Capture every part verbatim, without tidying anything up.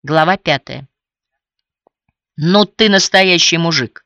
Глава пятая. «Ну ты настоящий мужик!»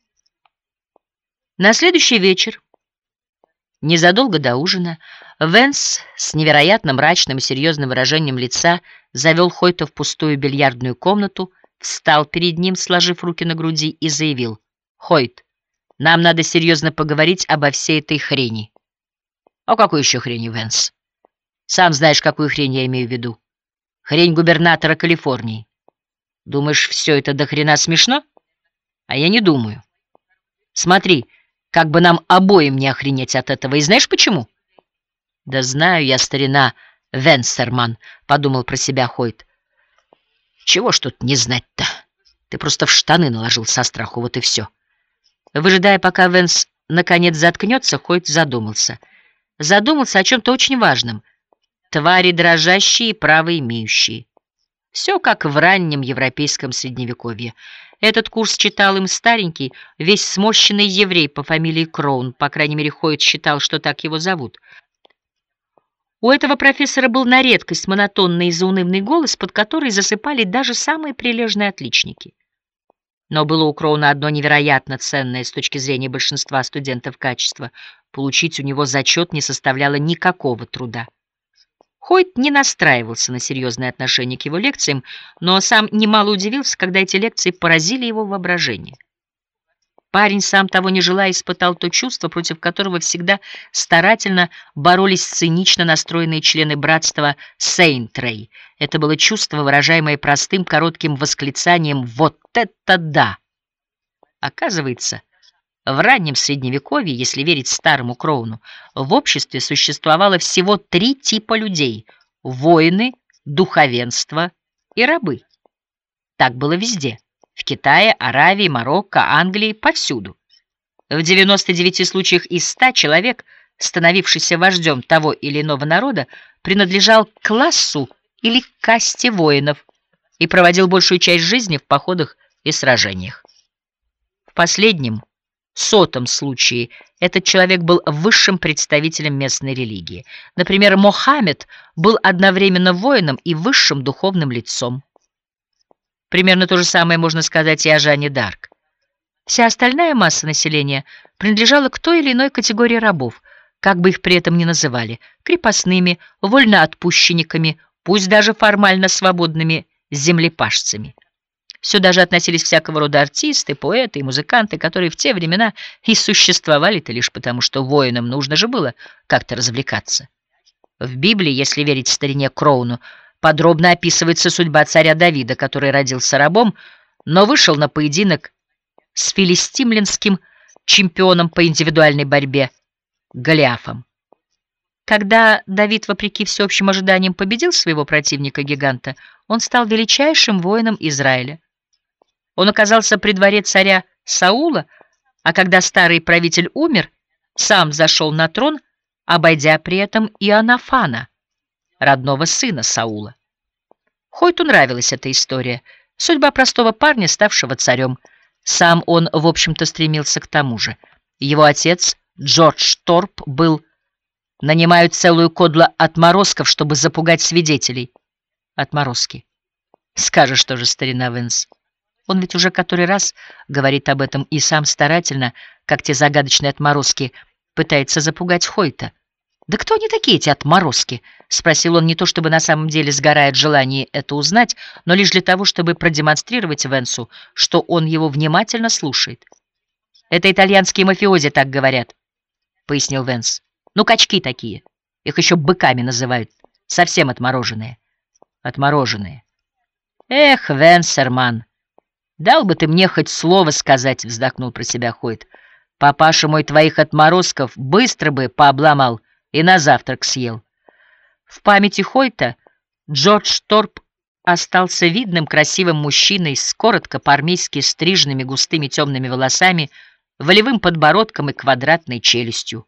На следующий вечер, незадолго до ужина, Венс с невероятно мрачным и серьезным выражением лица завел Хойта в пустую бильярдную комнату, встал перед ним, сложив руки на груди, и заявил: «Хойт, нам надо серьезно поговорить обо всей этой хрени». «О какой еще хрени, Венс? Сам знаешь, какую хрень я имею в виду. Хрень губернатора Калифорнии. Думаешь, все это до хрена смешно? А я не думаю. Смотри, как бы нам обоим не охренеть от этого. И знаешь почему?» «Да знаю я, старина Венсерман», — подумал про себя Хойт. «Чего ж тут не знать-то? Ты просто в штаны наложил со страху, вот и все». Выжидая, пока Венс наконец заткнется, Хойт задумался. Задумался о чем-то очень важном. Твари дрожащие и право имеющие. Все как в раннем европейском средневековье. Этот курс читал им старенький, весь сморщенный еврей по фамилии Кроун, по крайней мере, Хойт считал, что так его зовут. У этого профессора был на редкость монотонный и заунывный голос, под который засыпали даже самые прилежные отличники. Но было у Кроуна одно невероятно ценное с точки зрения большинства студентов качество. Получить у него зачет не составляло никакого труда. Хойт не настраивался на серьезное отношение к его лекциям, но сам немало удивился, когда эти лекции поразили его воображение. Парень, сам того не желая, испытал то чувство, против которого всегда старательно боролись цинично настроенные члены братства Сейнтрей. Это было чувство, выражаемое простым коротким восклицанием «Вот это да!». Оказывается, в раннем Средневековье, если верить старому Кроуну, в обществе существовало всего три типа людей — воины, духовенство и рабы. Так было везде. В Китае, Аравии, Марокко, Англии, повсюду. В девяноста девяти случаях из ста человек, становившийся вождем того или иного народа, принадлежал к классу или к касте воинов и проводил большую часть жизни в походах и сражениях. В последнем, сотом случае, этот человек был высшим представителем местной религии. Например, Мохаммед был одновременно воином и высшим духовным лицом. Примерно то же самое можно сказать и о Жанне д'Арк. Вся остальная масса населения принадлежала к той или иной категории рабов, как бы их при этом ни называли: крепостными, вольноотпущенниками, пусть даже формально свободными землепашцами. Сюда же относились всякого рода артисты, поэты и музыканты, которые в те времена и существовали-то лишь потому, что воинам нужно же было как-то развлекаться. В Библии, если верить старине Кроуну, подробно описывается судьба царя Давида, который родился рабом, но вышел на поединок с филистимлянским чемпионом по индивидуальной борьбе Голиафом. Когда Давид, вопреки всеобщим ожиданиям, победил своего противника-гиганта, он стал величайшим воином Израиля. Он оказался при дворе царя Саула, а когда старый правитель умер, сам зашел на трон, обойдя при этом Иоаннафана, родного сына Саула. Хойту нравилась эта история, судьба простого парня, ставшего царем. Сам он, в общем-то, стремился к тому же. Его отец, Джордж Торп, был... Нанимают целую кодлу отморозков, чтобы запугать свидетелей. Отморозки. Скажешь тоже, старина Венс. Он ведь уже который раз говорит об этом и сам старательно, как те загадочные отморозки, пытается запугать Хойта. «Да кто они такие, эти отморозки?» — спросил он, не то чтобы на самом деле сгорая от желания это узнать, но лишь для того, чтобы продемонстрировать Венсу, что он его внимательно слушает. «Это итальянские мафиози так говорят», — пояснил Венс. «Ну, качки такие. Их еще быками называют. Совсем отмороженные». «Отмороженные». «Эх, Венсерман, дал бы ты мне хоть слово сказать», — вздохнул про себя Хойт. «Папаша мой твоих отморозков быстро бы пообломал и на завтрак съел». В памяти Хойта Джордж Торп остался видным красивым мужчиной с коротко по-армейски стриженными густыми темными волосами, волевым подбородком и квадратной челюстью.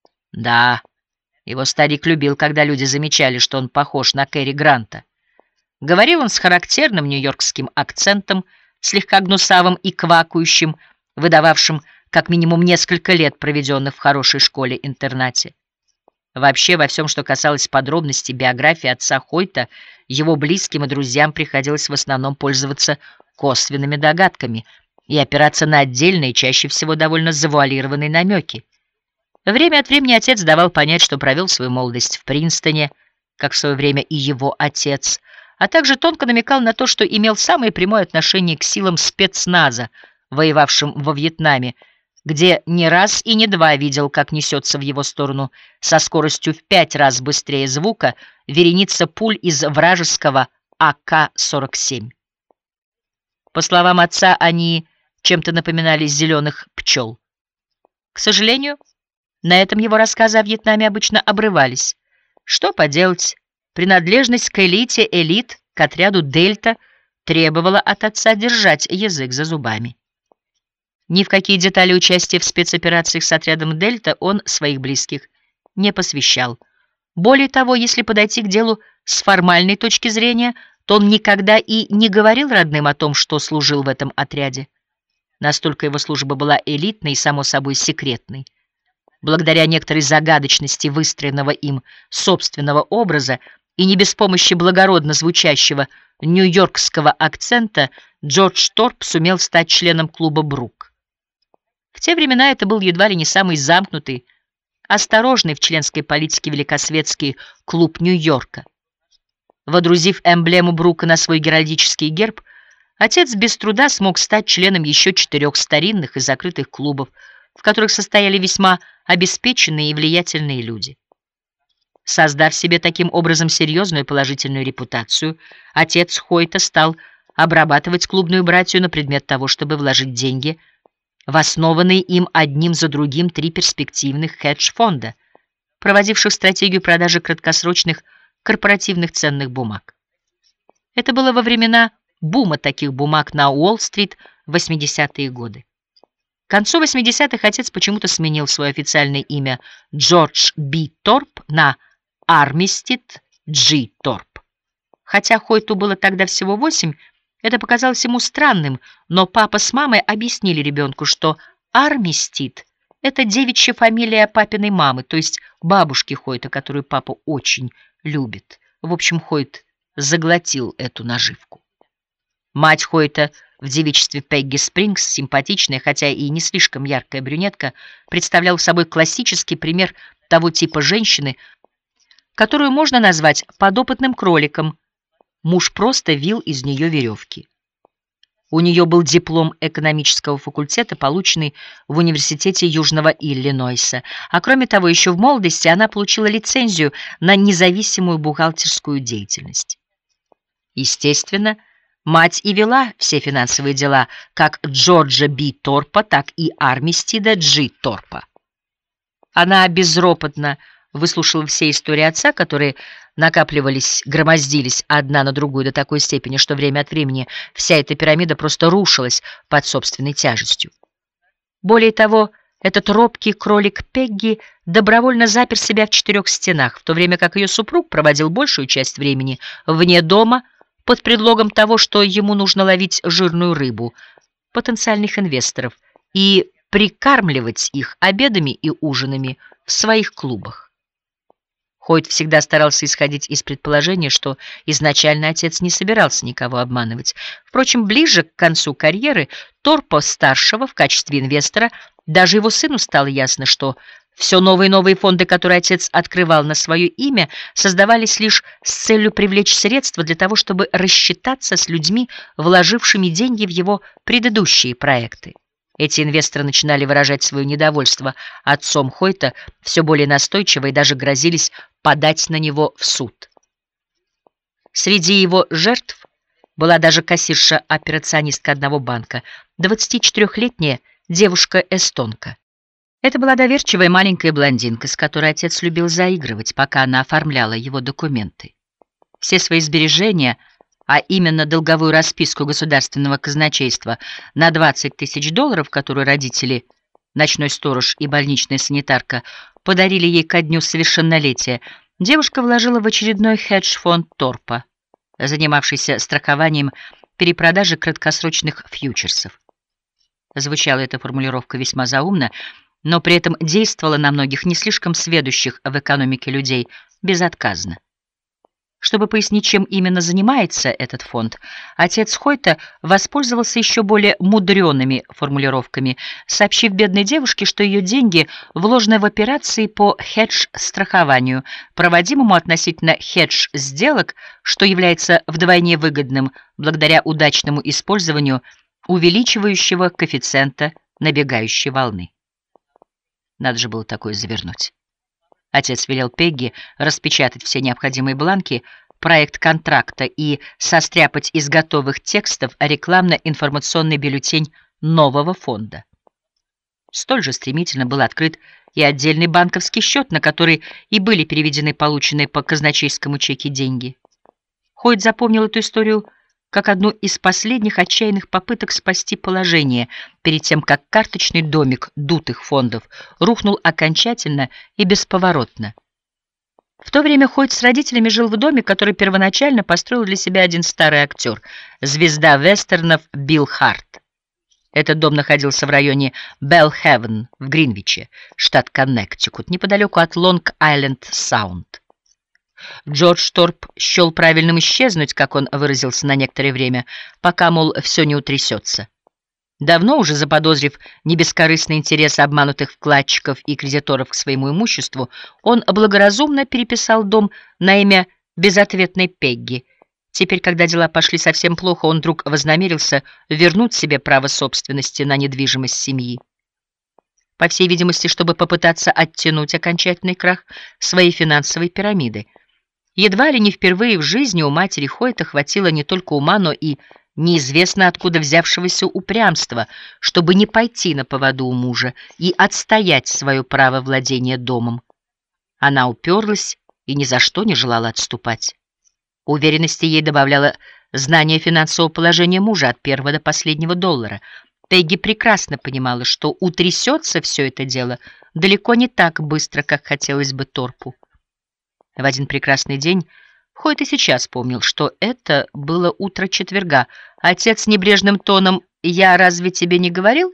Да, его старик любил, когда люди замечали, что он похож на Кэрри Гранта. Говорил он с характерным нью-йоркским акцентом, слегка гнусавым и квакающим, выдававшим как минимум несколько лет, проведенных в хорошей школе-интернате. Вообще, во всем, что касалось подробностей биографии отца Хойта, его близким и друзьям приходилось в основном пользоваться косвенными догадками и опираться на отдельные, чаще всего довольно завуалированные намеки. Время от времени отец давал понять, что провел свою молодость в Принстоне, как в свое время и его отец, а также тонко намекал на то, что имел самое прямое отношение к силам спецназа, воевавшим во Вьетнаме, где не раз и не два видел, как несется в его сторону со скоростью в пять раз быстрее звука вереница пуль из вражеского А К сорок семь. По словам отца, они чем-то напоминали зеленых пчел. К сожалению, на этом его рассказы о Вьетнаме обычно обрывались. Что поделать, принадлежность к элите элит, к отряду «Дельта» требовала от отца держать язык за зубами. Ни в какие детали участия в спецоперациях с отрядом «Дельта» он своих близких не посвящал. Более того, если подойти к делу с формальной точки зрения, то он никогда и не говорил родным о том, что служил в этом отряде. Настолько его служба была элитной и, само собой, секретной. Благодаря некоторой загадочности выстроенного им собственного образа и не без помощи благородно звучащего нью-йоркского акцента, Джордж Торп сумел стать членом клуба «Брук». В те времена это был едва ли не самый замкнутый, осторожный в членской политике великосветский клуб Нью-Йорка. Водрузив эмблему Брука на свой геральдический герб, отец без труда смог стать членом еще четырех старинных и закрытых клубов, в которых состояли весьма обеспеченные и влиятельные люди. Создав себе таким образом серьезную и положительную репутацию, отец Хойта стал обрабатывать клубную братью на предмет того, чтобы вложить деньги в основанные им одним за другим три перспективных хедж-фонда, проводивших стратегию продажи краткосрочных корпоративных ценных бумаг. Это было во времена бума таких бумаг на Уолл-стрит в восьмидесятые годы. К концу восьмидесятых отец почему-то сменил свое официальное имя Джордж Би Торп на Армистед Джи Торп. Хотя Хойту было тогда всего восемь, это показалось ему странным, но папа с мамой объяснили ребенку, что Армистед — это девичья фамилия папиной мамы, то есть бабушки Хойта, которую папа очень любит. В общем, Хойт заглотил эту наживку. Мать Хойта в девичестве Пегги Спрингс, симпатичная, хотя и не слишком яркая брюнетка, представляла собой классический пример того типа женщины, которую можно назвать подопытным кроликом. Муж просто вил из нее веревки. У нее был диплом экономического факультета, полученный в университете Южного Иллинойса, а кроме того, еще в молодости она получила лицензию на независимую бухгалтерскую деятельность. Естественно, мать и вела все финансовые дела как Джорджа Би Торпа, так и Армистеда Джи Торпа. Она безропотно выслушала все истории отца, которые накапливались, громоздились одна на другую до такой степени, что время от времени вся эта пирамида просто рушилась под собственной тяжестью. Более того, этот робкий кролик Пегги добровольно запер себя в четырех стенах, в то время как ее супруг проводил большую часть времени вне дома под предлогом того, что ему нужно ловить жирную рыбу, потенциальных инвесторов, и прикармливать их обедами и ужинами в своих клубах. Хойт всегда старался исходить из предположения, что изначально отец не собирался никого обманывать. Впрочем, ближе к концу карьеры Торпа-старшего в качестве инвестора даже его сыну стало ясно, что все новые и новые фонды, которые отец открывал на свое имя, создавались лишь с целью привлечь средства для того, чтобы рассчитаться с людьми, вложившими деньги в его предыдущие проекты. Эти инвесторы начинали выражать свое недовольство отцом Хойта все более настойчиво и даже грозились подать на него в суд. Среди его жертв была даже кассирша-операционистка одного банка, двадцатичетырёхлетняя девушка-эстонка. Это была доверчивая маленькая блондинка, с которой отец любил заигрывать, пока она оформляла его документы. Все свои сбережения, а именно долговую расписку государственного казначейства на двадцать тысяч долларов, которую родители, ночной сторож и больничная санитарка, подарили ей ко дню совершеннолетия, девушка вложила в очередной хедж-фонд Торпа, занимавшийся страхованием перепродажи краткосрочных фьючерсов. Звучала эта формулировка весьма заумно, но при этом действовала на многих не слишком сведущих в экономике людей безотказно. Чтобы пояснить, чем именно занимается этот фонд, отец Хойта воспользовался еще более мудреными формулировками, сообщив бедной девушке, что ее деньги вложены в операции по хедж-страхованию, проводимому относительно хедж-сделок, что является вдвойне выгодным благодаря удачному использованию увеличивающего коэффициента набегающей волны. Надо же было такое завернуть. Отец велел Пегги распечатать все необходимые бланки, проект контракта и состряпать из готовых текстов рекламно-информационный бюллетень нового фонда. Столь же стремительно был открыт и отдельный банковский счет, на который и были переведены полученные по казначейскому чеке деньги. Хойт запомнил эту историю как одну из последних отчаянных попыток спасти положение перед тем, как карточный домик дутых фондов рухнул окончательно и бесповоротно. В то время Хойт с родителями жил в доме, который первоначально построил для себя один старый актер, звезда вестернов Билл Харт. Этот дом находился в районе Белл-Хевен в Гринвиче, штат Коннектикут, неподалеку от Лонг-Айленд-Саунд. Джордж Торп счел правильным исчезнуть, как он выразился, на некоторое время, пока, мол, все не утрясется. Давно уже заподозрив небескорыстный интерес обманутых вкладчиков и кредиторов к своему имуществу, он благоразумно переписал дом на имя безответной Пегги. Теперь, когда дела пошли совсем плохо, он вдруг вознамерился вернуть себе право собственности на недвижимость семьи. По всей видимости, чтобы попытаться оттянуть окончательный крах своей финансовой пирамиды. Едва ли не впервые в жизни у матери Хойта хватило не только ума, но и неизвестно откуда взявшегося упрямства, чтобы не пойти на поводу у мужа и отстоять свое право владения домом. Она уперлась и ни за что не желала отступать. Уверенности ей добавляло знание финансового положения мужа от первого до последнего доллара. Пегги прекрасно понимала, что утрясется все это дело далеко не так быстро, как хотелось бы Торпу. В один прекрасный день Хойт и сейчас помнил, что это было утро четверга. Отец небрежным тоном «Я разве тебе не говорил?»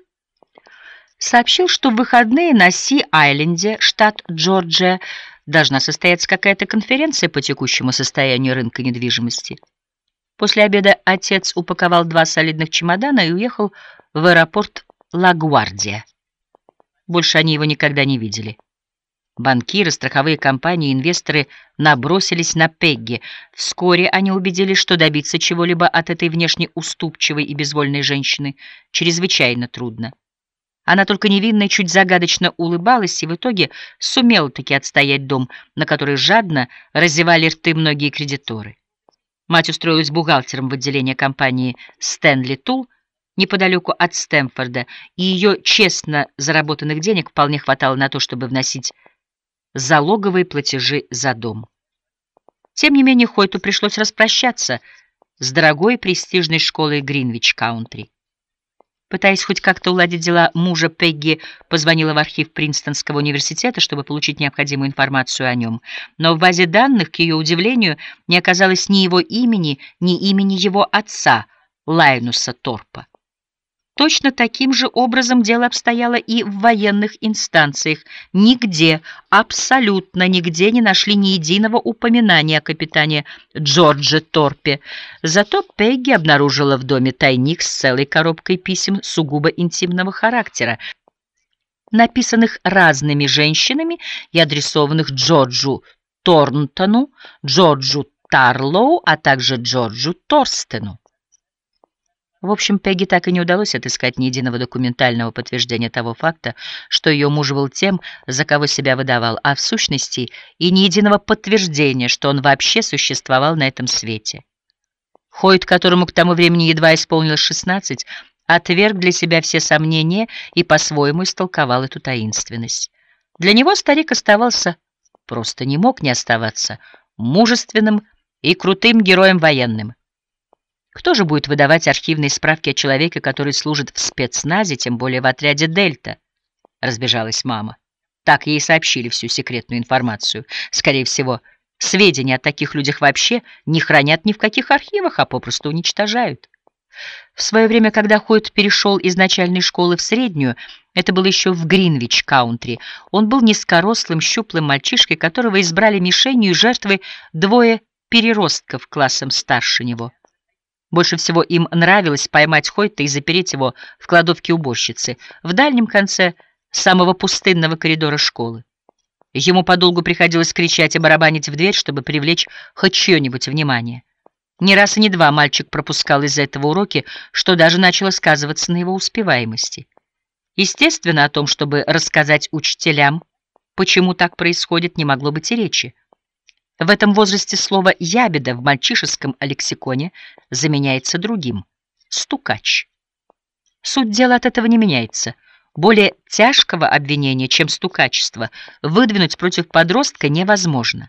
сообщил, что в выходные на Си-Айленде, штат Джорджия, должна состояться какая-то конференция по текущему состоянию рынка недвижимости. После обеда отец упаковал два солидных чемодана и уехал в аэропорт Ла-Гвардия. Больше они его никогда не видели. Банкиры, страховые компании, инвесторы набросились на Пегги. Вскоре они убедились, что добиться чего-либо от этой внешне уступчивой и безвольной женщины чрезвычайно трудно. Она только невинно и чуть загадочно улыбалась и в итоге сумела таки отстоять дом, на который жадно разевали рты многие кредиторы. Мать устроилась бухгалтером в отделении компании «Стэнли Тул» неподалеку от Стэмфорда, и ее честно заработанных денег вполне хватало на то, чтобы вносить залоговые платежи за дом. Тем не менее, Хойту пришлось распрощаться с дорогой и престижной школой Гринвич-Каунтри. Пытаясь хоть как-то уладить дела мужа, Пегги позвонила в архив Принстонского университета, чтобы получить необходимую информацию о нем. Но в базе данных, к ее удивлению, не оказалось ни его имени, ни имени его отца, Лайнуса Торпа. Точно таким же образом дело обстояло и в военных инстанциях. Нигде, абсолютно нигде не нашли ни единого упоминания о капитане Джордже Торпе. Зато Пегги обнаружила в доме тайник с целой коробкой писем сугубо интимного характера, написанных разными женщинами и адресованных Джорджу Торнтону, Джорджу Тарлоу, а также Джорджу Торстену. В общем, Пегги так и не удалось отыскать ни единого документального подтверждения того факта, что ее муж был тем, за кого себя выдавал, а в сущности и ни единого подтверждения, что он вообще существовал на этом свете. Хойт, которому к тому времени едва исполнилось шестнадцать, отверг для себя все сомнения и по-своему истолковал эту таинственность. Для него старик оставался, просто не мог не оставаться, мужественным и крутым героем военным. Кто же будет выдавать архивные справки о человеке, который служит в спецназе, тем более в отряде «Дельта»? Разбежалась мама. Так ей сообщили всю секретную информацию. Скорее всего, сведения о таких людях вообще не хранят ни в каких архивах, а попросту уничтожают. В свое время, когда Хойт перешел из начальной школы в среднюю, это было еще в Гринвич-Каунтри, он был низкорослым, щуплым мальчишкой, которого избрали мишенью и жертвой двое переростков классом старше него. Больше всего им нравилось поймать Хойта и запереть его в кладовке уборщицы в дальнем конце самого пустынного коридора школы. Ему подолгу приходилось кричать и барабанить в дверь, чтобы привлечь хоть чье-нибудь внимание. Ни раз и не два мальчик пропускал из-за этого уроки, что даже начало сказываться на его успеваемости. Естественно, о том, чтобы рассказать учителям, почему так происходит, не могло быть и речи. В этом возрасте слово «ябеда» в мальчишеском лексиконе заменяется другим — «стукач». Суть дела от этого не меняется. Более тяжкого обвинения, чем стукачество, выдвинуть против подростка невозможно.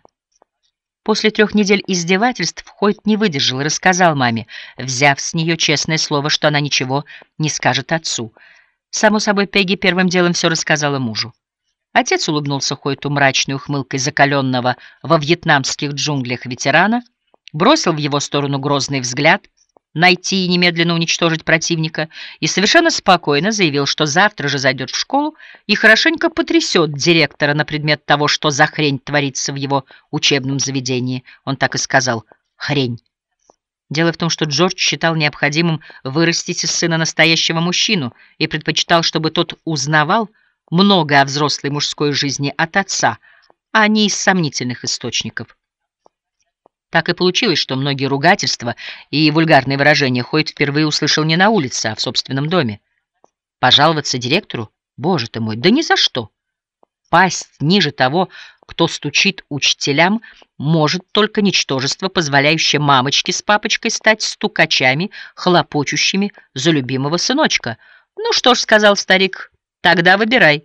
После трех недель издевательств Хойт не выдержал и рассказал маме, взяв с нее честное слово, что она ничего не скажет отцу. Само собой, Пегги первым делом все рассказала мужу. Отец улыбнулся Хойту мрачной ухмылкой закаленного во вьетнамских джунглях ветерана, бросил в его сторону грозный взгляд, найти и немедленно уничтожить противника, и совершенно спокойно заявил, что завтра же зайдет в школу и хорошенько потрясет директора на предмет того, что за хрень творится в его учебном заведении. Он так и сказал: «Хрень». Дело в том, что Джордж считал необходимым вырастить из сына настоящего мужчину и предпочитал, чтобы тот узнавал много о взрослой мужской жизни от отца, а не из сомнительных источников. Так и получилось, что многие ругательства и вульгарные выражения Хойт впервые услышал не на улице, а в собственном доме. Пожаловаться директору? Боже ты мой, да ни за что! Пасть ниже того, кто стучит учителям, может только ничтожество, позволяющее мамочке с папочкой стать стукачами, хлопочущими за любимого сыночка. «Ну что ж», — сказал старик, — «тогда выбирай».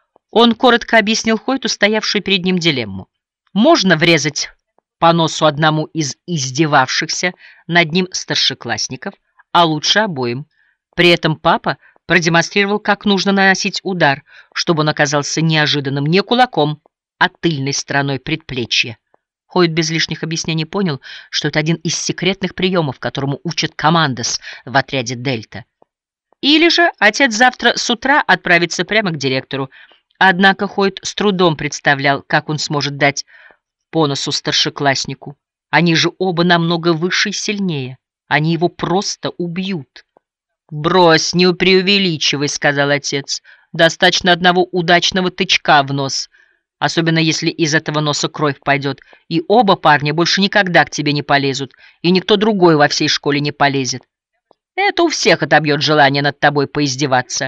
Он коротко объяснил Хойту стоявшую перед ним дилемму. Можно врезать по носу одному из издевавшихся над ним старшеклассников, а лучше обоим. При этом папа продемонстрировал, как нужно наносить удар, чтобы он оказался неожиданным не кулаком, а тыльной стороной предплечья. Хойт без лишних объяснений понял, что это один из секретных приемов, которому учат командос в отряде «Дельта». Или же отец завтра с утра отправится прямо к директору. Однако Хойт с трудом представлял, как он сможет дать по носу старшекласснику. Они же оба намного выше и сильнее. Они его просто убьют. «Брось, не преувеличивай», — сказал отец. «Достаточно одного удачного тычка в нос, особенно если из этого носа кровь пойдет, и оба парня больше никогда к тебе не полезут, и никто другой во всей школе не полезет. Это у всех отобьет желание над тобой поиздеваться».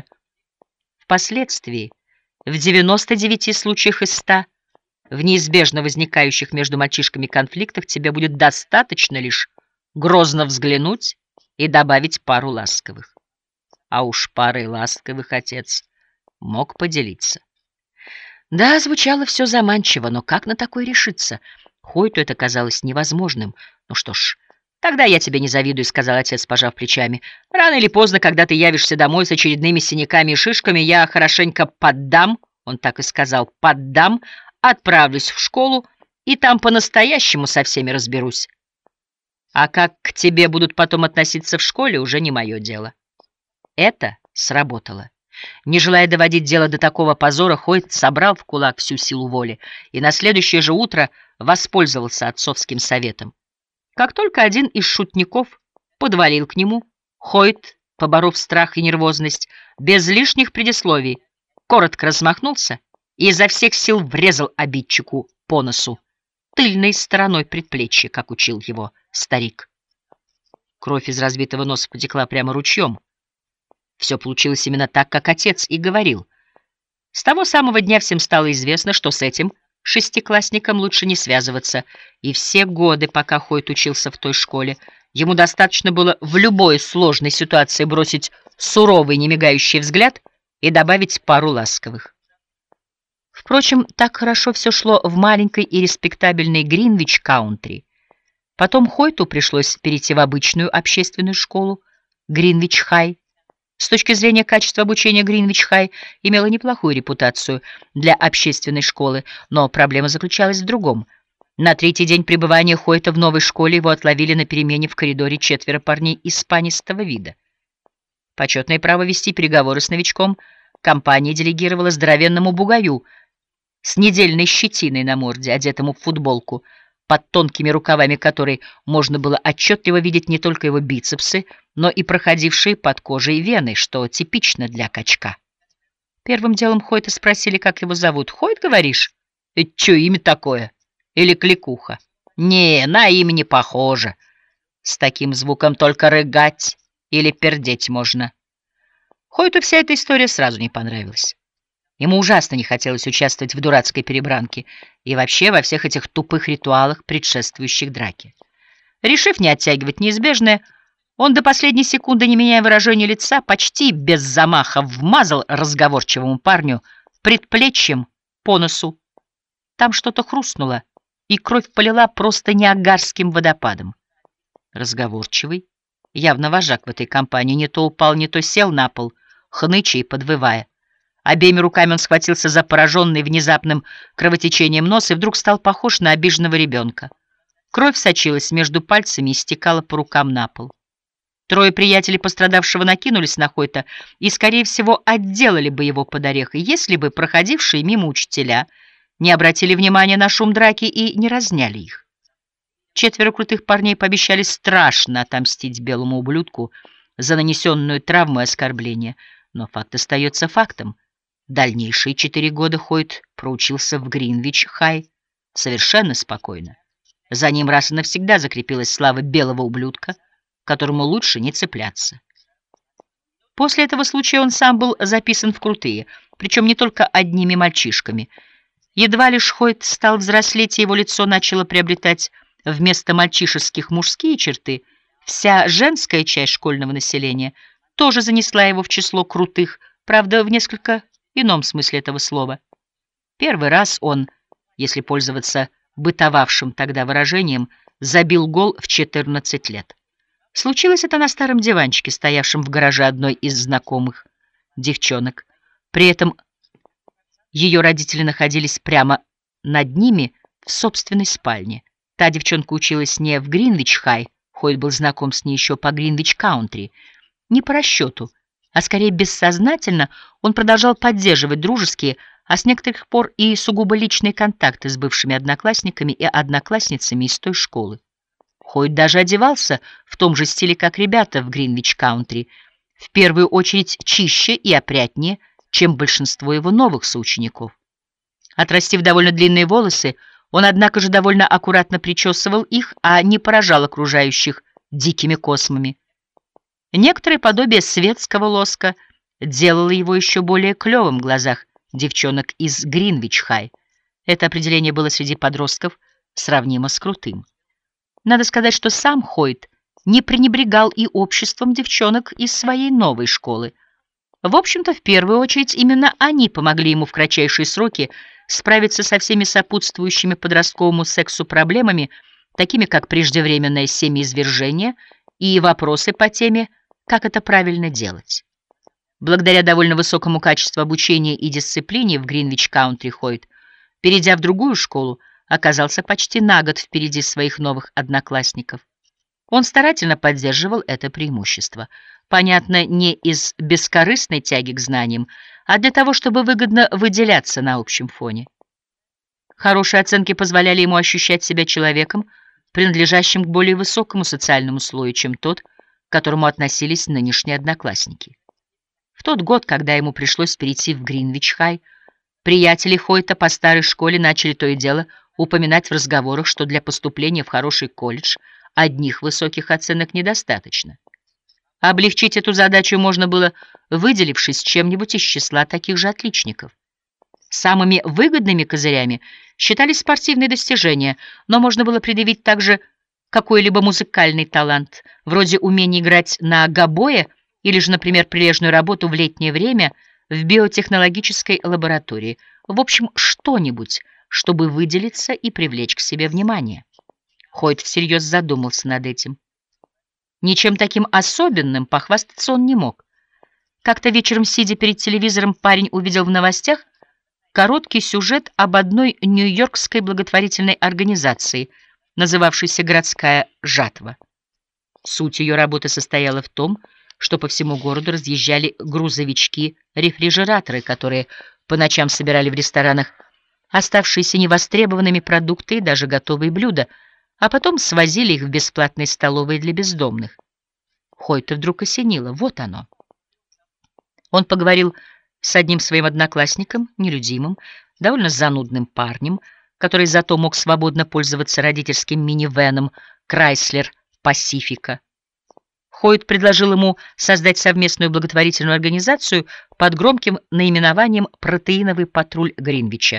Впоследствии, в девяноста девяти случаях из ста, в неизбежно возникающих между мальчишками конфликтах тебе будет достаточно лишь грозно взглянуть и добавить пару ласковых. А уж парой ласковых отец мог поделиться. Да, звучало все заманчиво, но как на такое решиться? Хойту это казалось невозможным. Ну что ж, тогда я тебе не завидую, — сказал отец, пожав плечами. Рано или поздно, когда ты явишься домой с очередными синяками и шишками, я хорошенько поддам, он так и сказал, поддам, отправлюсь в школу и там по-настоящему со всеми разберусь. А как к тебе будут потом относиться в школе, уже не мое дело. Это сработало. Не желая доводить дело до такого позора, Хойт собрал в кулак всю силу воли и на следующее же утро воспользовался отцовским советом. Как только один из шутников подвалил к нему, Хойт, поборов страх и нервозность, без лишних предисловий, коротко размахнулся и изо всех сил врезал обидчику по носу тыльной стороной предплечья, как учил его старик. Кровь из разбитого носа потекла прямо ручьем. Все получилось именно так, как отец и говорил. С того самого дня всем стало известно, что с этим шестиклассником лучше не связываться, и все годы, пока Хойт учился в той школе, ему достаточно было в любой сложной ситуации бросить суровый немигающий взгляд и добавить пару ласковых. Впрочем, так хорошо все шло в маленькой и респектабельной Гринвич-каунтри. Потом Хойту пришлось перейти в обычную общественную школу, Гринвич-хай. С точки зрения качества обучения Гринвич-хай имела неплохую репутацию для общественной школы, но проблема заключалась в другом. На третий день пребывания Хойта в новой школе его отловили на перемене в коридоре четверо парней испанистого вида. Почетное право вести переговоры с новичком компания делегировала здоровенному бугаю с недельной щетиной на морде, одетому в футболку. под тонкими рукавами которой можно было отчетливо видеть не только его бицепсы, но и проходившие под кожей вены, что типично для качка. Первым делом Хойта спросили, как его зовут. «Хойт, говоришь? Это чё, имя такое? Или кликуха?» «Не, на имя не похоже. С таким звуком только рыгать или пердеть можно». Хойту вся эта история сразу не понравилась. Ему ужасно не хотелось участвовать в дурацкой перебранке и вообще во всех этих тупых ритуалах, предшествующих драке. Решив не оттягивать неизбежное, он до последней секунды, не меняя выражения лица, почти без замаха вмазал разговорчивому парню предплечьем по носу. Там что-то хрустнуло, и кровь полила просто ниагарским водопадом. Разговорчивый, явно вожак в этой компании, не то упал, не то сел на пол, хныча и подвывая. Обеими руками он схватился за пораженный внезапным кровотечением нос и вдруг стал похож на обиженного ребенка. Кровь сочилась между пальцами и стекала по рукам на пол. Трое приятелей пострадавшего накинулись на Хойта и, скорее всего, отделали бы его под орехой, если бы проходившие мимо учителя не обратили внимания на шум драки и не разняли их. Четверо крутых парней пообещали страшно отомстить белому ублюдку за нанесенную травму и оскорбление, но факт остается фактом. Дальнейшие четыре года Хойт проучился в Гринвич-Хай совершенно спокойно. За ним раз и навсегда закрепилась слава белого ублюдка, которому лучше не цепляться. После этого случая он сам был записан в крутые, причем не только одними мальчишками. Едва лишь Хойт стал взрослеть, и его лицо начало приобретать вместо мальчишеских мужские черты, вся женская часть школьного населения тоже занесла его в число крутых, правда, в несколько ином смысле этого слова. Первый раз он, если пользоваться бытовавшим тогда выражением, забил гол в четырнадцать лет. Случилось это на старом диванчике, стоявшем в гараже одной из знакомых девчонок. При этом ее родители находились прямо над ними в собственной спальне. Та девчонка училась не в Гринвич-Хай, Хойт был знаком с ней еще по Гринвич-Каунтри. Не по расчету, а скорее бессознательно он продолжал поддерживать дружеские, а с некоторых пор и сугубо личные контакты с бывшими одноклассниками и одноклассницами из той школы. Хойт даже одевался в том же стиле, как ребята в Гринвич-Каунтри, в первую очередь чище и опрятнее, чем большинство его новых соучеников. Отрастив довольно длинные волосы, он, однако же, довольно аккуратно причесывал их, а не поражал окружающих дикими космами. Некоторое подобие светского лоска делало его еще более клевым в глазах девчонок из Гринвич-Хай. Это определение было среди подростков сравнимо с крутым. Надо сказать, что сам Хойт не пренебрегал и обществом девчонок из своей новой школы. В общем-то, в первую очередь, именно они помогли ему в кратчайшие сроки справиться со всеми сопутствующими подростковому сексу проблемами, такими как преждевременное семяизвержение и вопросы по теме «как это правильно делать?». Благодаря довольно высокому качеству обучения и дисциплине в Гринвич-Каунтри Хойт, перейдя в другую школу, оказался почти на год впереди своих новых одноклассников. Он старательно поддерживал это преимущество. Понятно, не из бескорыстной тяги к знаниям, а для того, чтобы выгодно выделяться на общем фоне. Хорошие оценки позволяли ему ощущать себя человеком, принадлежащим к более высокому социальному слою, чем тот, к которому относились нынешние одноклассники. В тот год, когда ему пришлось перейти в Гринвич-Хай, приятели Хойта по старой школе начали то и дело упоминать в разговорах, что для поступления в хороший колледж одних высоких оценок недостаточно. Облегчить эту задачу можно было, выделившись чем-нибудь из числа таких же отличников. Самыми выгодными козырями считались спортивные достижения, но можно было предъявить также какой-либо музыкальный талант, вроде умения играть на гобое или же, например, прилежную работу в летнее время в биотехнологической лаборатории. В общем, что-нибудь, чтобы выделиться и привлечь к себе внимание. Хойт всерьез задумался над этим. Ничем таким особенным похвастаться он не мог. Как-то вечером, сидя перед телевизором, парень увидел в новостях короткий сюжет об одной нью-йоркской благотворительной организации, называвшейся «Городская жатва». Суть ее работы состояла в том, что по всему городу разъезжали грузовички-рефрижераторы, которые по ночам собирали в ресторанах оставшиеся невостребованными продукты и даже готовые блюда, а потом свозили их в бесплатные столовые для бездомных. Хойта вдруг осенило. Вот оно. Он поговорил с одним своим одноклассником, нелюдимым, довольно занудным парнем, который зато мог свободно пользоваться родительским минивэном Chrysler Pacifica. Хойт предложил ему создать совместную благотворительную организацию под громким наименованием «Протеиновый патруль Гринвича».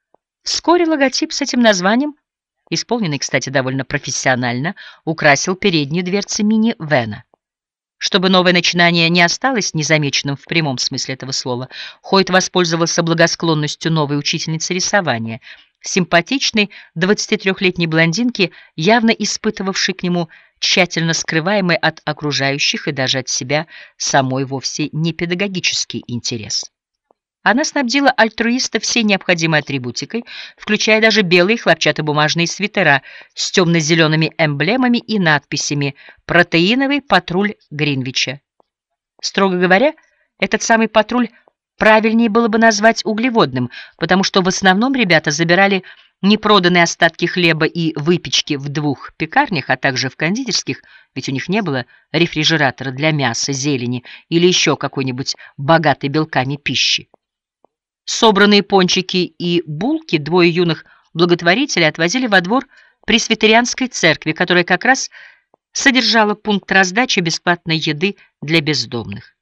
Вскоре логотип с этим названием, исполненный, кстати, довольно профессионально, украсил переднюю дверцу мини-вэна. Чтобы новое начинание не осталось незамеченным в прямом смысле этого слова, Хойт воспользовался благосклонностью новой учительницы рисования, симпатичной двадцатитрёхлетней блондинки, явно испытывавшей к нему тщательно скрываемый от окружающих и даже от себя самой вовсе не педагогический интерес. Она снабдила альтруиста всей необходимой атрибутикой, включая даже белые хлопчатобумажные свитера с темно-зелеными эмблемами и надписями «Протеиновый патруль Гринвича». Строго говоря, этот самый патруль правильнее было бы назвать углеводным, потому что в основном ребята забирали непроданные остатки хлеба и выпечки в двух пекарнях, а также в кондитерских, ведь у них не было рефрижератора для мяса, зелени или еще какой-нибудь богатой белками пищи. Собранные пончики и булки двое юных благотворителей отвозили во двор пресвитерианской церкви, которая как раз содержала пункт раздачи бесплатной еды для бездомных.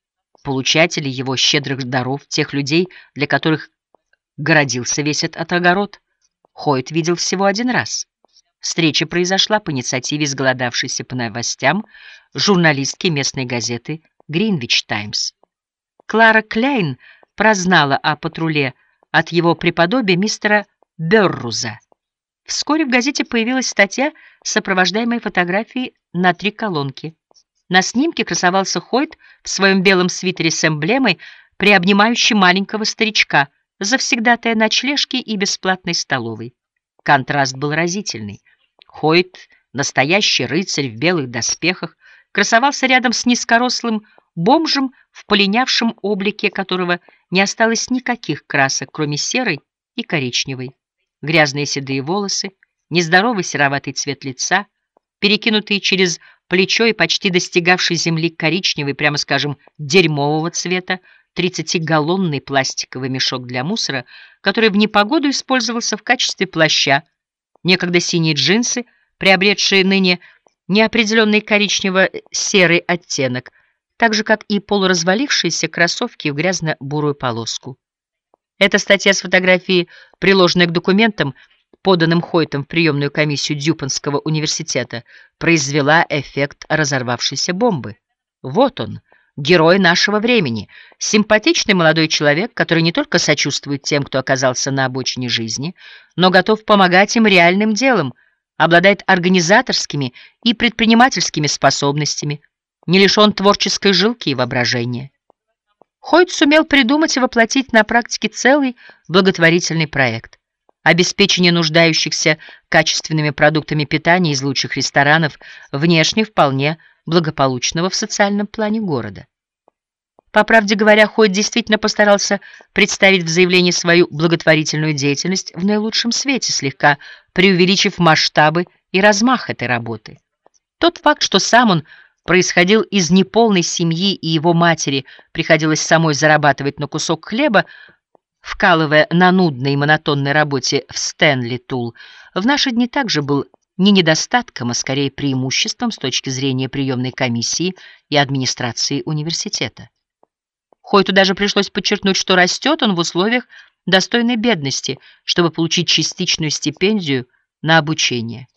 Получатели его щедрых даров, тех людей, для которых городился весь этот огород, Хойт видел всего один раз. Встреча произошла по инициативе изголодавшейся по новостям журналистки местной газеты «Гринвич Таймс». Клара Кляйн прознала о патруле от его преподобия мистера Берруза. Вскоре в газете появилась статья, сопровождаемая фотографией на три колонки. На снимке красовался Хойт в своем белом свитере с эмблемой, приобнимающий маленького старичка, завсегдатая ночлежки и бесплатной столовой. Контраст был разительный. Хойт, настоящий рыцарь в белых доспехах, красовался рядом с низкорослым бомжем, в полинявшем облике которого не осталось никаких красок, кроме серой и коричневой. Грязные седые волосы, нездоровый сероватый цвет лица, перекинутые через плечо и почти достигавший земли коричневый, прямо скажем, дерьмового цвета, тридцатигаллонный пластиковый мешок для мусора, который в непогоду использовался в качестве плаща, некогда синие джинсы, приобретшие ныне неопределенный коричнево-серый оттенок, так же, как и полуразвалившиеся кроссовки в грязно-бурую полоску. Эта статья с фотографией, приложенная к документам, поданным Хойтом в приемную комиссию Дюпонского университета, произвела эффект разорвавшейся бомбы. Вот он, герой нашего времени, симпатичный молодой человек, который не только сочувствует тем, кто оказался на обочине жизни, но готов помогать им реальным делом, обладает организаторскими и предпринимательскими способностями, не лишен творческой жилки и воображения. Хойт сумел придумать и воплотить на практике целый благотворительный проект. Обеспечение нуждающихся качественными продуктами питания из лучших ресторанов, внешне вполне благополучного в социальном плане города. По правде говоря, Хойт действительно постарался представить в заявлении свою благотворительную деятельность в наилучшем свете, слегка преувеличив масштабы и размах этой работы. Тот факт, что сам он происходил из неполной семьи и его матери приходилось самой зарабатывать на кусок хлеба, вкалывая на нудной и монотонной работе в Стэнли Тул, в наши дни также был не недостатком, а скорее преимуществом с точки зрения приемной комиссии и администрации университета. Хойту даже пришлось подчеркнуть, что растет он в условиях достойной бедности, чтобы получить частичную стипендию на обучение.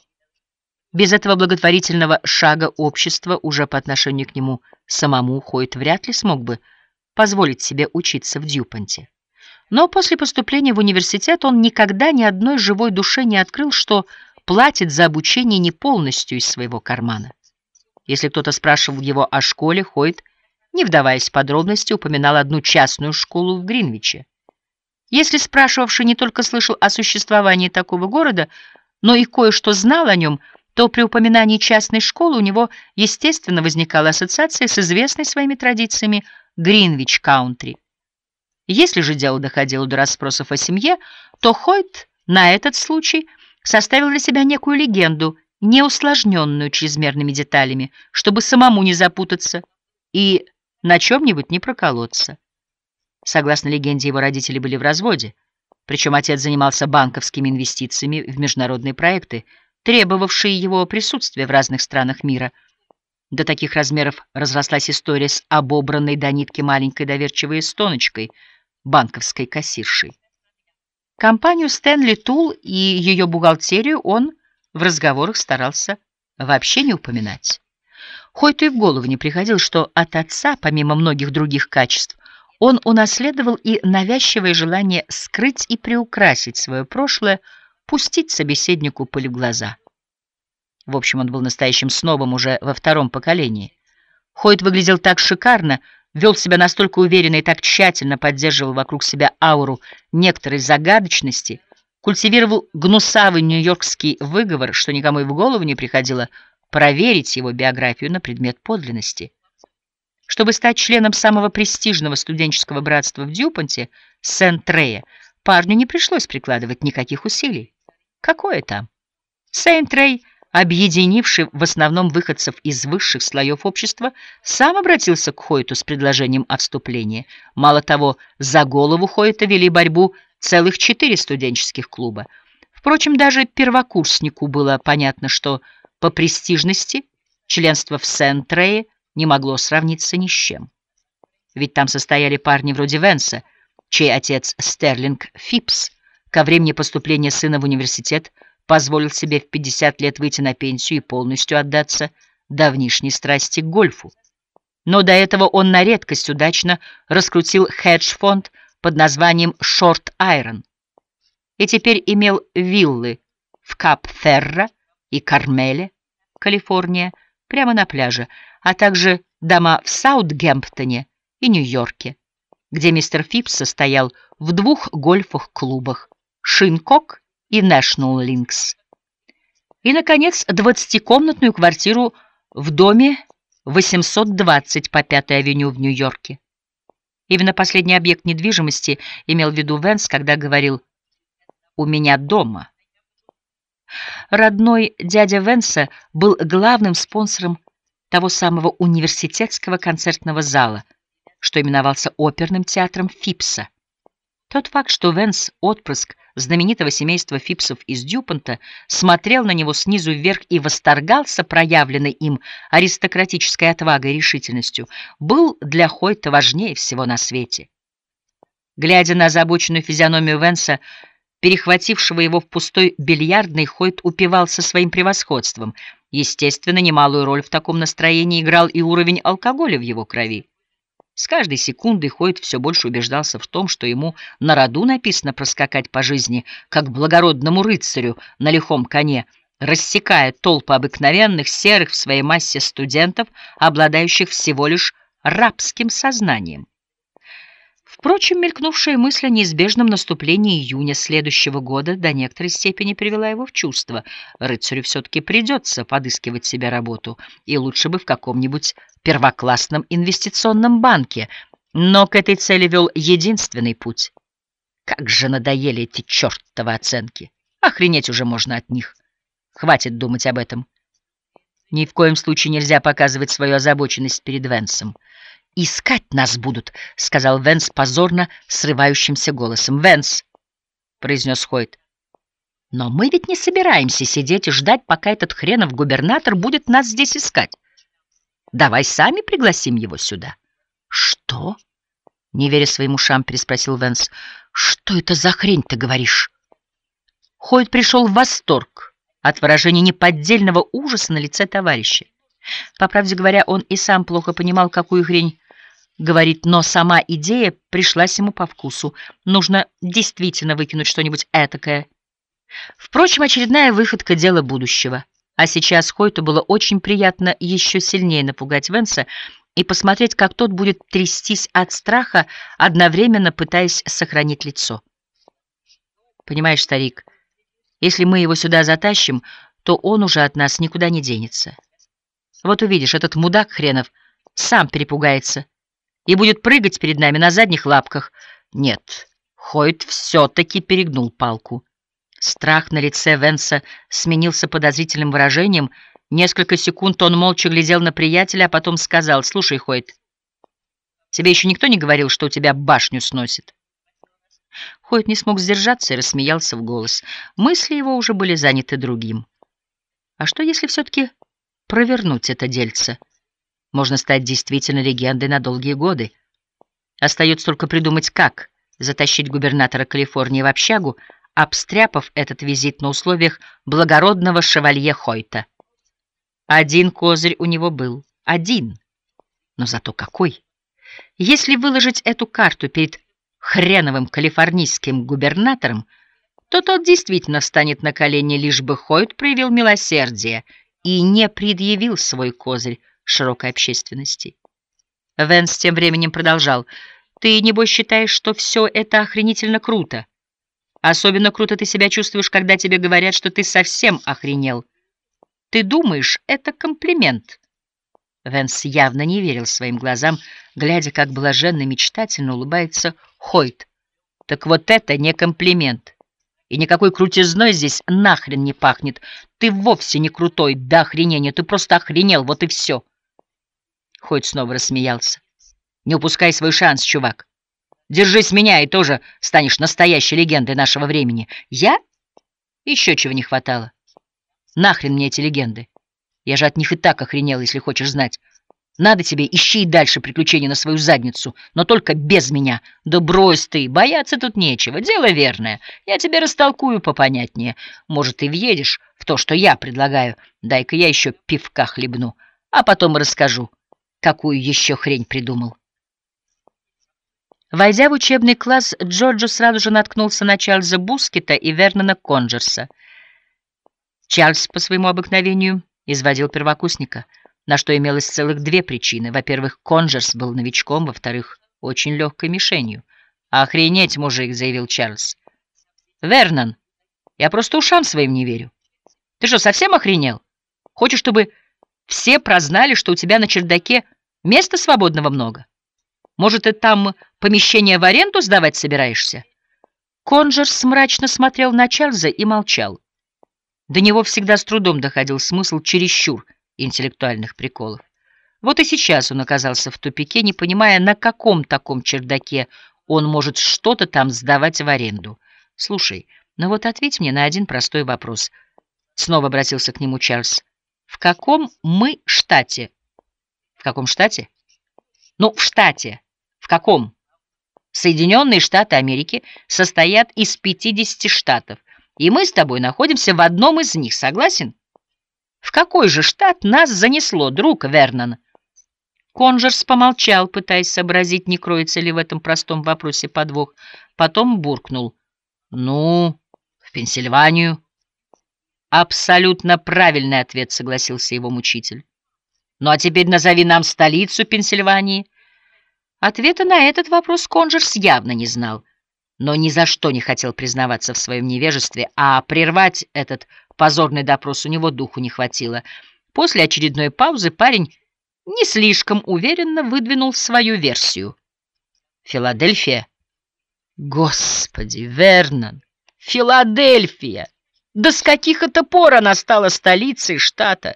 Без этого благотворительного шага общества уже по отношению к нему самому Хойт вряд ли смог бы позволить себе учиться в Дьюпонте. Но после поступления в университет он никогда ни одной живой душе не открыл, что платит за обучение не полностью из своего кармана. Если кто-то спрашивал его о школе, Хойт, не вдаваясь в подробности, упоминал одну частную школу в Гринвиче. Если спрашивавший не только слышал о существовании такого города, но и кое-что знал о нем, то при упоминании частной школы у него, естественно, возникала ассоциация с известной своими традициями Гринвич-каунтри. Если же дело доходило до расспросов о семье, то Хойт на этот случай составил для себя некую легенду, не усложненную чрезмерными деталями, чтобы самому не запутаться и на чем-нибудь не проколоться. Согласно легенде, его родители были в разводе, причем отец занимался банковскими инвестициями в международные проекты, требовавшие его присутствия в разных странах мира. До таких размеров разрослась история с обобранной до нитки маленькой доверчивой эстоночкой, банковской кассиршей. Компанию Стэнли Тул и ее бухгалтерию он в разговорах старался вообще не упоминать. Хойту и в голову не приходило, что от отца, помимо многих других качеств, он унаследовал и навязчивое желание скрыть и приукрасить свое прошлое, пустить собеседнику пыль в глаза. В общем, он был настоящим снобом уже во втором поколении. Хойт выглядел так шикарно, вел себя настолько уверенно и так тщательно поддерживал вокруг себя ауру некоторой загадочности, культивировал гнусавый нью-йоркский выговор, что никому и в голову не приходило проверить его биографию на предмет подлинности. Чтобы стать членом самого престижного студенческого братства в Дьюпонте, Сент-Трея, парню не пришлось прикладывать никаких усилий. Какое там? Сент-Трей, объединивший в основном выходцев из высших слоев общества, сам обратился к Хойту с предложением о вступлении. Мало того, за голову Хойта вели борьбу целых четыре студенческих клуба. Впрочем, даже первокурснику было понятно, что по престижности членство в Сент-Трее не могло сравниться ни с чем. Ведь там состояли парни вроде Венса, чей отец Стерлинг Фипс ко времени поступления сына в университет позволил себе в пятьдесят лет выйти на пенсию и полностью отдаться давнишней страсти к гольфу. Но до этого он на редкость удачно раскрутил хедж-фонд под названием Short Iron и теперь имел виллы в Кап-Ферра и Кармеле, Калифорния, прямо на пляже, а также дома в Саутгемптоне и Нью-Йорке, где мистер Фипс состоял в двух гольфах-клубах «Шинкок» и «Нэшнл Линкс». И, наконец, двадцатикомнатную квартиру в доме восемьсот двадцать по Пятой авеню в Нью-Йорке. Именно последний объект недвижимости имел в виду Венс, когда говорил «у меня дома». Родной дядя Венса был главным спонсором того самого университетского концертного зала, что именовался оперным театром Фипса. Тот факт, что Венс, отпрыск знаменитого семейства Фипсов из Дьюпонта, смотрел на него снизу вверх и восторгался проявленной им аристократической отвагой и решительностью, был для Хойта важнее всего на свете. Глядя на озабоченную физиономию Венса, перехватившего его в пустой бильярдной, Хойт упивался своим превосходством. Естественно, немалую роль в таком настроении играл и уровень алкоголя в его крови. С каждой секундой Хойт все больше убеждался в том, что ему на роду написано проскакать по жизни, как благородному рыцарю на лихом коне, рассекая толпы обыкновенных, серых в своей массе студентов, обладающих всего лишь рабским сознанием. Впрочем, мелькнувшая мысль о неизбежном наступлении июня следующего года до некоторой степени привела его в чувство. Рыцарю все-таки придется подыскивать себе работу, и лучше бы в каком-нибудь первоклассном инвестиционном банке, но к этой цели вел единственный путь. Как же надоели эти чертовы оценки! Охренеть уже можно от них. Хватит думать об этом. Ни в коем случае нельзя показывать свою озабоченность перед Венсом. «Искать нас будут», — сказал Венс позорно срывающимся голосом. «Венс», — произнес Хойт, — «но мы ведь не собираемся сидеть и ждать, пока этот хренов губернатор будет нас здесь искать. Давай сами пригласим его сюда». «Что?» — не веря своим ушам, переспросил Венс. «Что это за хрень ты говоришь?» Хойт пришел в восторг от выражения неподдельного ужаса на лице товарища. По правде говоря, он и сам плохо понимал, какую хрень говорит, но сама идея пришлась ему по вкусу. Нужно действительно выкинуть что-нибудь этакое. Впрочем, очередная выходка — дело будущего. А сейчас Хойту было очень приятно еще сильнее напугать Венса и посмотреть, как тот будет трястись от страха, одновременно пытаясь сохранить лицо. «Понимаешь, старик, если мы его сюда затащим, то он уже от нас никуда не денется. Вот увидишь, этот мудак хренов сам перепугается и будет прыгать перед нами на задних лапках, Нет, Хойт все-таки перегнул палку. Страх на лице Венса сменился подозрительным выражением. Несколько секунд он молча глядел на приятеля, а потом сказал: «Слушай, Хойт, тебе еще никто не говорил, что у тебя башню сносит?» Хойт не смог сдержаться и рассмеялся в голос. Мысли его уже были заняты другим. А что, если все-таки провернуть это дельце? Можно стать действительно легендой на долгие годы. Остается только придумать, как затащить губернатора Калифорнии в общагу, обстряпав этот визит на условиях благородного шевалье Хойта. Один козырь у него был. Один. Но зато какой! Если выложить эту карту перед хреновым калифорнийским губернатором, то тот действительно встанет на колени, лишь бы Хойт проявил милосердие и не предъявил свой козырь широкой общественности. Венс тем временем продолжал: «Ты, небось, считаешь, что все это охренительно круто? Особенно круто ты себя чувствуешь, когда тебе говорят, что ты совсем охренел. Ты думаешь, это комплимент?» Венс явно не верил своим глазам, глядя, как блаженно мечтательно улыбается Хойт. «Так вот это не комплимент. И никакой крутизной здесь нахрен не пахнет. Ты вовсе не крутой до охренения, ты просто охренел, вот и все». Хойт снова рассмеялся. «Не упускай свой шанс, чувак. Держись меня, и тоже станешь настоящей легендой нашего времени. Я? Еще чего не хватало. Нахрен мне эти легенды. Я же от них и так охренел, если хочешь знать. Надо тебе, ищи и дальше приключения на свою задницу, но только без меня. Да брось ты, бояться тут нечего, дело верное. Я тебе растолкую попонятнее. Может, и въедешь в то, что я предлагаю. Дай-ка я еще пивка хлебну, а потом расскажу, какую еще хрень придумал». Войдя в учебный класс, Джорджо сразу же наткнулся на Чарльза Бускета и Вернона Конджерса. Чарльз по своему обыкновению изводил первокурсника, на что имелось целых две причины. Во-первых, Конджерс был новичком, во-вторых, очень легкой мишенью. «Охренеть, мужик», — заявил Чарльз. «Вернон, я просто ушам своим не верю. Ты что, совсем охренел? Хочешь, чтобы все прознали, что у тебя на чердаке места свободного много? Может, ты там помещение в аренду сдавать собираешься?» Конджерс мрачно смотрел на Чарльза и молчал. До него всегда с трудом доходил смысл чересчур интеллектуальных приколов. Вот и сейчас он оказался в тупике, не понимая, на каком таком чердаке он может что-то там сдавать в аренду. «Слушай, ну вот ответь мне на один простой вопрос». Снова обратился к нему Чарльз. «В каком мы штате?» «В каком штате?» «Ну, в штате. В каком?» «Соединенные Штаты Америки состоят из пятидесяти штатов, и мы с тобой находимся в одном из них, согласен? В какой же штат нас занесло, друг Вернон?» Конджерс помолчал, пытаясь сообразить, не кроется ли в этом простом вопросе подвох. Потом буркнул: «Ну, в Пенсильванию». «Абсолютно правильный ответ», — согласился его мучитель. «Ну а теперь назови нам столицу Пенсильвании». Ответа на этот вопрос Конджерс явно не знал, но ни за что не хотел признаваться в своем невежестве, а прервать этот позорный допрос у него духу не хватило. После очередной паузы парень не слишком уверенно выдвинул свою версию. «Филадельфия». «Господи, Вернон, Филадельфия! Да с каких это пор она стала столицей штата?»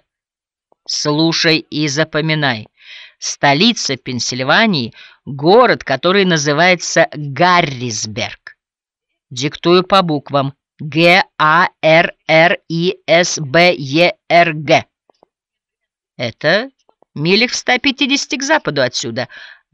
«Слушай и запоминай. Столица Пенсильвании — город, который называется Гаррисберг. Диктую по буквам: Г А Р Р И С Б Е Р Г. Это милях в ста пятидесяти к западу отсюда.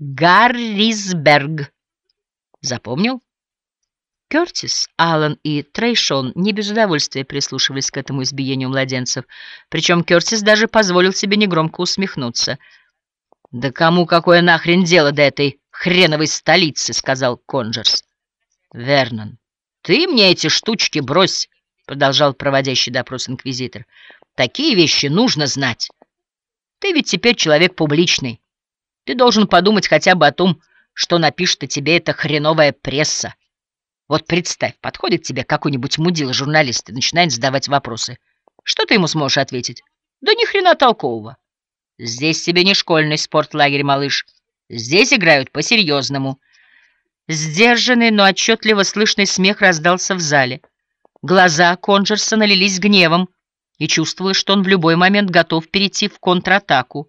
Гаррисберг. Запомнил?» Кертис, Аллан и Трейшон не без удовольствия прислушивались к этому избиению младенцев, причем Кертис даже позволил себе негромко усмехнуться. «Да кому какое нахрен дело до этой хреновой столицы?» — сказал Конджерс. «Вернон, ты мне эти штучки брось», — продолжал проводящий допрос инквизитор. «Такие вещи нужно знать. Ты ведь теперь человек публичный. Ты должен подумать хотя бы о том, что напишет о тебе эта хреновая пресса. Вот представь, подходит к тебе какой-нибудь мудила-журналист и начинает задавать вопросы. Что ты ему сможешь ответить? Да ни хрена толкового. Здесь тебе не школьный спортлагерь, малыш. Здесь играют по-серьезному». Сдержанный, но отчетливо слышный смех раздался в зале. Глаза Конджерса налились гневом, и чувствовалось, что он в любой момент готов перейти в контратаку.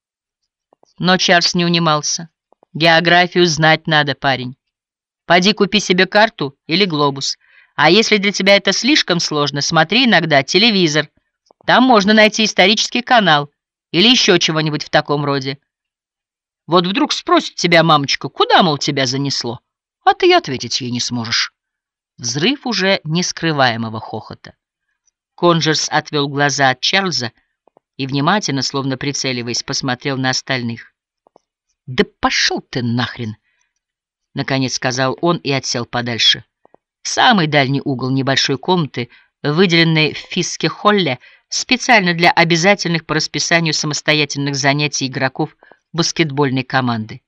Но Чарльз не унимался. «Географию знать надо, парень. Поди купи себе карту или глобус. А если для тебя это слишком сложно, смотри иногда телевизор. Там можно найти исторический канал или еще чего-нибудь в таком роде. Вот вдруг спросит тебя мамочка, куда, мол, тебя занесло, а ты ответить ей не сможешь». Взрыв уже нескрываемого хохота. Конджерс отвел глаза от Чарльза и внимательно, словно прицеливаясь, посмотрел на остальных. «Да пошел ты нахрен!» — наконец сказал он и отсел подальше. В самый дальний угол небольшой комнаты, выделенной в Фиске-холле специально для обязательных по расписанию самостоятельных занятий игроков баскетбольной команды.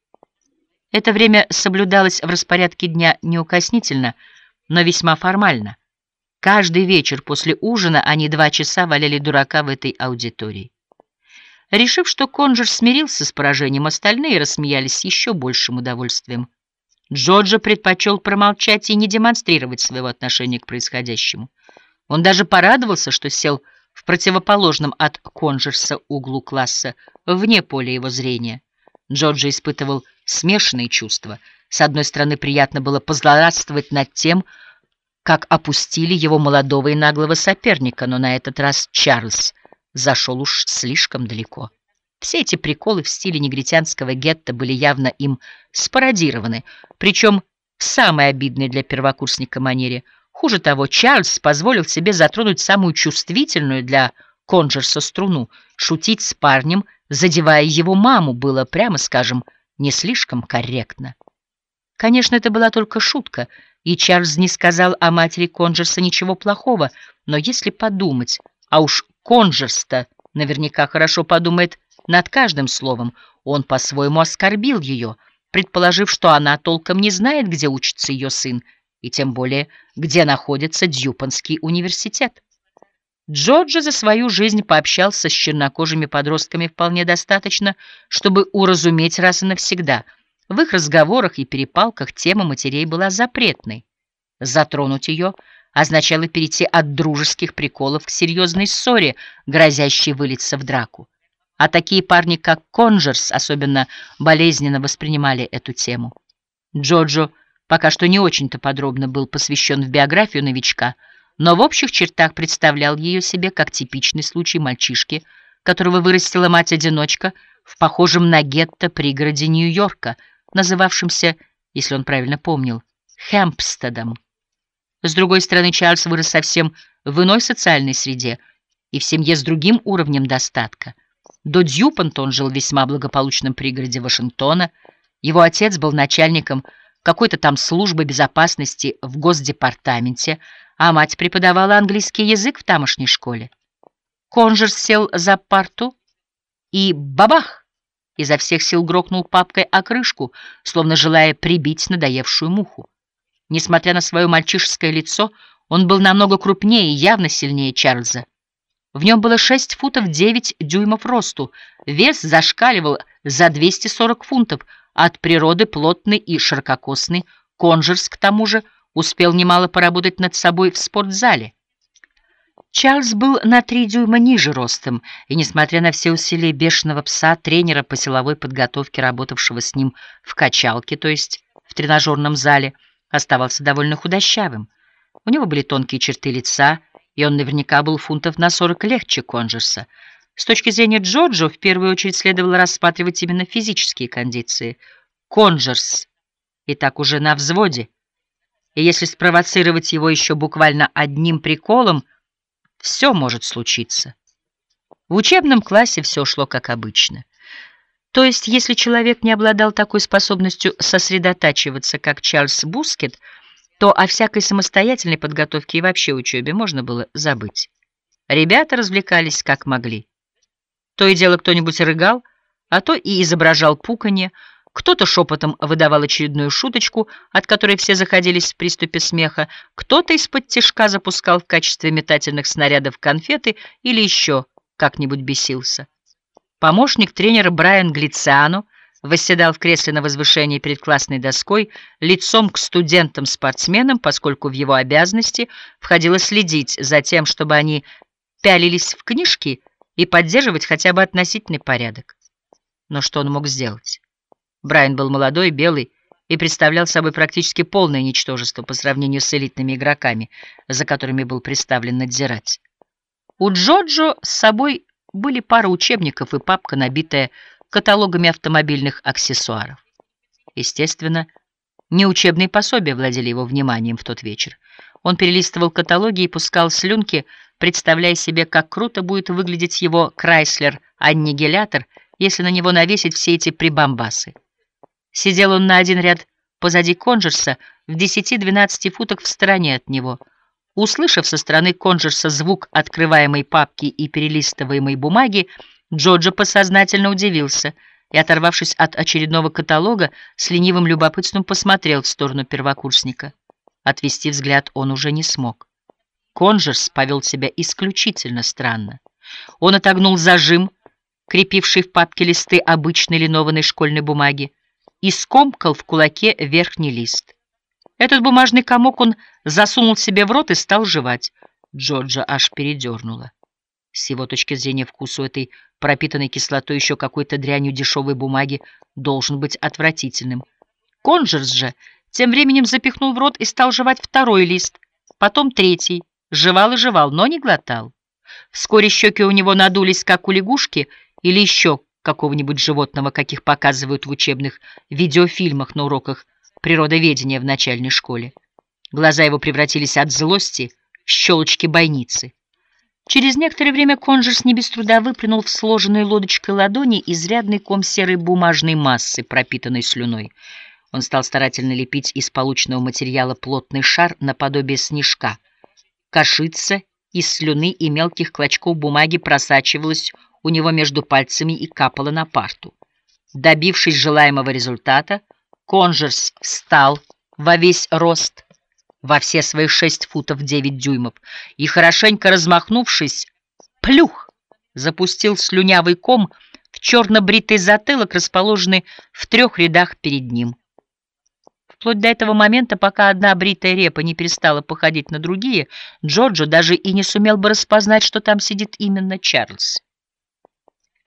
Это время соблюдалось в распорядке дня неукоснительно, но весьма формально. Каждый вечер после ужина они два часа валяли дурака в этой аудитории. Решив, что Конджерс смирился с поражением, остальные рассмеялись с еще большим удовольствием. Джорджо предпочел промолчать и не демонстрировать своего отношения к происходящему. Он даже порадовался, что сел в противоположном от Конджерса углу класса, вне поля его зрения. Джорджо испытывал смешанные чувства. С одной стороны, приятно было позлорадствовать над тем, как опустили его молодого и наглого соперника, но на этот раз Чарльз зашел уж слишком далеко. Все эти приколы в стиле негритянского гетто были явно им спародированы, причем в самой обидной для первокурсника манере. Хуже того, Чарльз позволил себе затронуть самую чувствительную для Конджерса струну. Шутить с парнем, задевая его маму, было, прямо скажем, не слишком корректно. Конечно, это была только шутка, и Чарльз не сказал о матери Конджерса ничего плохого, но если подумать, а уж Конджерс-то наверняка хорошо подумает над каждым словом, он по-своему оскорбил ее, предположив, что она толком не знает, где учится ее сын, и тем более, где находится Дьюпонский университет. Джорджо за свою жизнь пообщался с чернокожими подростками вполне достаточно, чтобы уразуметь раз и навсегда. В их разговорах и перепалках тема матерей была запретной. Затронуть ее означало перейти от дружеских приколов к серьезной ссоре, грозящей вылиться в драку. А такие парни, как Конджерс, особенно болезненно воспринимали эту тему. Джорджо пока что не очень-то подробно был посвящен в биографию новичка, но в общих чертах представлял ее себе как типичный случай мальчишки, которого вырастила мать-одиночка в похожем на гетто пригороде Нью-Йорка, называвшемся, если он правильно помнил, Хэмпстедом. С другой стороны, Чарльз вырос совсем в иной социальной среде и в семье с другим уровнем достатка. До Дьюпонта он жил в весьма благополучном пригороде Вашингтона. Его отец был начальником какой-то там службы безопасности в Госдепартаменте, а мать преподавала английский язык в тамошней школе. Конджерс сел за парту и бабах! Изо всех сил грохнул папкой о крышку, словно желая прибить надоевшую муху. Несмотря на свое мальчишеское лицо, он был намного крупнее и явно сильнее Чарльза. В нем было шесть футов девять дюймов росту, вес зашкаливал за двести сорок фунтов, от природы плотный и ширококосный. Конджерс, к тому же, успел немало поработать над собой в спортзале. Чарльз был на три дюйма ниже ростом, и, несмотря на все усилия бешеного пса, тренера по силовой подготовке, работавшего с ним в качалке, то есть в тренажерном зале, оставался довольно худощавым. У него были тонкие черты лица, и он наверняка был фунтов на сорок легче Конджерса. С точки зрения Джорджо, в первую очередь следовало рассматривать именно физические кондиции. Конджерс и так уже на взводе, и если спровоцировать его еще буквально одним приколом, все может случиться. В учебном классе все шло как обычно. То есть, если человек не обладал такой способностью сосредотачиваться, как Чарльз Бускетт, то о всякой самостоятельной подготовке и вообще учебе можно было забыть. Ребята развлекались как могли. То и дело кто-нибудь рыгал, а то и изображал пуканье, кто-то шепотом выдавал очередную шуточку, от которой все заходились в приступе смеха, кто-то из-под тишка запускал в качестве метательных снарядов конфеты или еще как-нибудь бесился. Помощник тренера Брайан Глициано восседал в кресле на возвышении перед классной доской лицом к студентам-спортсменам, поскольку в его обязанности входило следить за тем, чтобы они пялились в книжки и поддерживать хотя бы относительный порядок. Но что он мог сделать? Брайан был молодой, белый и представлял собой практически полное ничтожество по сравнению с элитными игроками, за которыми был представлен надзирать. У Джоджо с собой были пара учебников и папка, набитая каталогами автомобильных аксессуаров. Естественно, не учебные пособия владели его вниманием в тот вечер. Он перелистывал каталоги и пускал слюнки, представляя себе, как круто будет выглядеть его Крайслер-аннигилятор, если на него навесить все эти прибамбасы. Сидел он на один ряд позади Конджерса, в десяти-двенадцати футах в стороне от него. Услышав со стороны Конджерса звук открываемой папки и перелистываемой бумаги, Джоджо подсознательно удивился и, оторвавшись от очередного каталога, с ленивым любопытством посмотрел в сторону первокурсника. Отвести взгляд он уже не смог. Конджерс повел себя исключительно странно. Он отогнул зажим, крепивший в папке листы обычной линованной школьной бумаги, и скомкал в кулаке верхний лист. Этот бумажный комок он засунул себе в рот и стал жевать. Джорджа аж передернуло. С его точки зрения вкус у этой пропитанной кислотой еще какой-то дрянью дешевой бумаги должен быть отвратительным. Конджерс же тем временем запихнул в рот и стал жевать второй лист, потом третий, жевал и жевал, но не глотал. Вскоре щеки у него надулись, как у лягушки или еще какого-нибудь животного, каких показывают в учебных видеофильмах на уроках природоведения в начальной школе. Глаза его превратились от злости в щелочки бойницы. Через некоторое время Конджерс не без труда выплюнул в сложенной лодочкой ладони изрядный ком серой бумажной массы, пропитанной слюной. Он стал старательно лепить из полученного материала плотный шар наподобие снежка. Кашица из слюны и мелких клочков бумаги просачивалась у него между пальцами и капала на парту. Добившись желаемого результата, Конджерс встал во весь рост, во все свои шесть футов девять дюймов, и, хорошенько размахнувшись, плюх, запустил слюнявый ком в черно-бритый затылок, расположенный в трех рядах перед ним. Вплоть до этого момента, пока одна бритая репа не перестала походить на другие, Джорджо даже и не сумел бы распознать, что там сидит именно Чарльз.